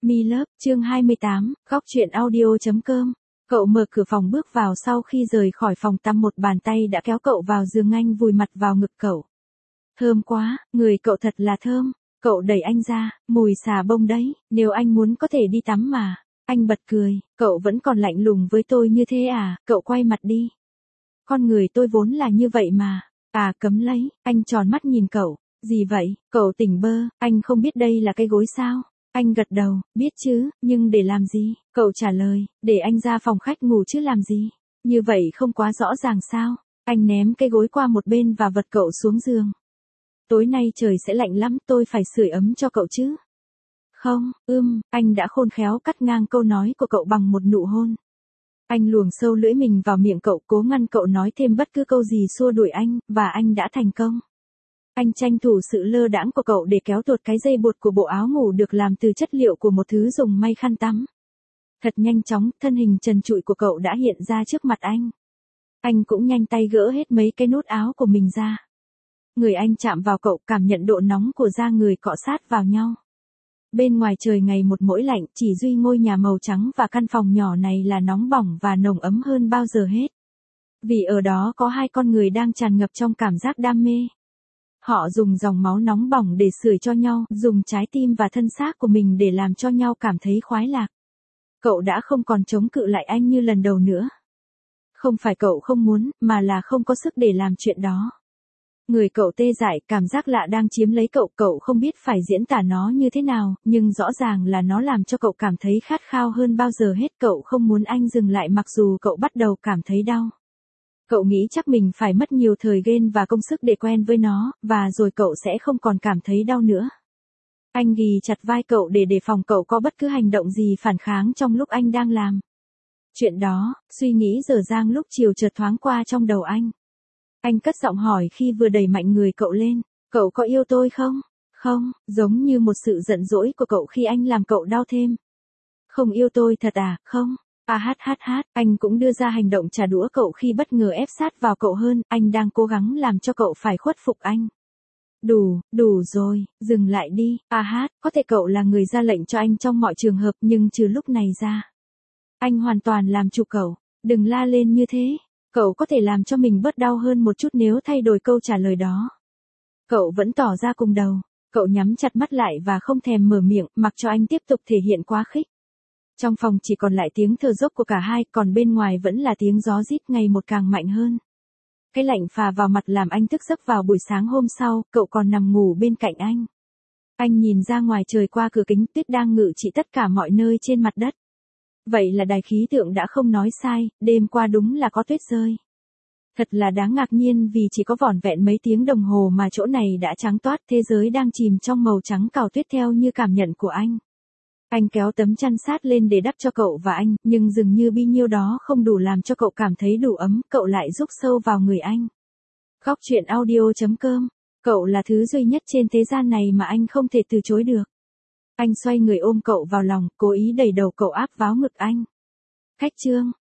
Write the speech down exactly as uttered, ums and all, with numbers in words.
Me Love, chương hai mươi tám, góc truyện audio.com. Cậu mở cửa phòng bước vào sau khi rời khỏi phòng tắm một bàn tay đã kéo cậu vào giường anh vùi mặt vào ngực cậu. Thơm quá, người cậu thật là thơm. Cậu đẩy anh ra, mùi xà bông đấy, nếu anh muốn có thể đi tắm mà. Anh bật cười, cậu vẫn còn lạnh lùng với tôi như thế à, cậu quay mặt đi. Con người tôi vốn là như vậy mà. À cấm lấy, anh tròn mắt nhìn cậu. Gì vậy, cậu tỉnh bơ, anh không biết đây là cái gối sao? Anh gật đầu, biết chứ, nhưng để làm gì? Cậu trả lời, để anh ra phòng khách ngủ chứ làm gì? Như vậy không quá rõ ràng sao? Anh ném cái gối qua một bên và vật cậu xuống giường. Tối nay trời sẽ lạnh lắm, tôi phải sưởi ấm cho cậu chứ. Không, ưm, anh đã khôn khéo cắt ngang câu nói của cậu bằng một nụ hôn. Anh luồng sâu lưỡi mình vào miệng cậu, cố ngăn cậu nói thêm bất cứ câu gì xua đuổi anh, và anh đã thành công. Anh tranh thủ sự lơ đãng của cậu để kéo tuột cái dây buộc của bộ áo ngủ được làm từ chất liệu của một thứ dùng may khăn tắm. Thật nhanh chóng, thân hình trần trụi của cậu đã hiện ra trước mặt anh. Anh cũng nhanh tay gỡ hết mấy cái nút áo của mình ra. Người anh chạm vào cậu, cảm nhận độ nóng của da người cọ sát vào nhau. Bên ngoài trời ngày một mỗi lạnh, chỉ duy ngôi nhà màu trắng và căn phòng nhỏ này là nóng bỏng và nồng ấm hơn bao giờ hết. Vì ở đó có hai con người đang tràn ngập trong cảm giác đam mê. Họ dùng dòng máu nóng bỏng để sưởi cho nhau, dùng trái tim và thân xác của mình để làm cho nhau cảm thấy khoái lạc. Cậu đã không còn chống cự lại anh như lần đầu nữa. Không phải cậu không muốn, mà là không có sức để làm chuyện đó. Người cậu tê dại, cảm giác lạ đang chiếm lấy cậu, cậu không biết phải diễn tả nó như thế nào, nhưng rõ ràng là nó làm cho cậu cảm thấy khát khao hơn bao giờ hết. Cậu không muốn anh dừng lại mặc dù cậu bắt đầu cảm thấy đau. Cậu nghĩ chắc mình phải mất nhiều thời gian và công sức để quen với nó, và rồi cậu sẽ không còn cảm thấy đau nữa. Anh ghì chặt vai cậu để đề phòng cậu có bất cứ hành động gì phản kháng trong lúc anh đang làm. Chuyện đó, suy nghĩ dở dang lúc chiều chợt thoáng qua trong đầu anh. Anh cất giọng hỏi khi vừa đẩy mạnh người cậu lên, cậu có yêu tôi không? Không, giống như một sự giận dỗi của cậu khi anh làm cậu đau thêm. Không yêu tôi thật à, không? À hát hát hát, anh cũng đưa ra hành động trả đũa cậu khi bất ngờ ép sát vào cậu hơn, anh đang cố gắng làm cho cậu phải khuất phục anh. Đủ, đủ rồi, dừng lại đi, à hát, có thể cậu là người ra lệnh cho anh trong mọi trường hợp nhưng trừ lúc này ra. Anh hoàn toàn làm chủ cậu, đừng la lên như thế, cậu có thể làm cho mình bớt đau hơn một chút nếu thay đổi câu trả lời đó. Cậu vẫn tỏ ra cùng đầu, cậu nhắm chặt mắt lại và không thèm mở miệng, mặc cho anh tiếp tục thể hiện quá khích. Trong phòng chỉ còn lại tiếng thở dốc của cả hai, còn bên ngoài vẫn là tiếng gió rít ngày một càng mạnh hơn. Cái lạnh phà vào mặt làm anh thức giấc vào buổi sáng hôm sau, cậu còn nằm ngủ bên cạnh anh. Anh nhìn ra ngoài trời qua cửa kính, tuyết đang ngự trị tất cả mọi nơi trên mặt đất. Vậy là đài khí tượng đã không nói sai, đêm qua đúng là có tuyết rơi. Thật là đáng ngạc nhiên vì chỉ có vỏn vẹn mấy tiếng đồng hồ mà chỗ này đã trắng toát, thế giới đang chìm trong màu trắng cào tuyết theo như cảm nhận của anh. Anh kéo tấm chăn sát lên để đắp cho cậu và anh, nhưng dường như bi nhiêu đó không đủ làm cho cậu cảm thấy đủ ấm, cậu lại rúc sâu vào người anh. Góc truyện audio.com, cậu là thứ duy nhất trên thế gian này mà anh không thể từ chối được. Anh xoay người ôm cậu vào lòng, cố ý đẩy đầu cậu áp vào ngực anh. Khách trương,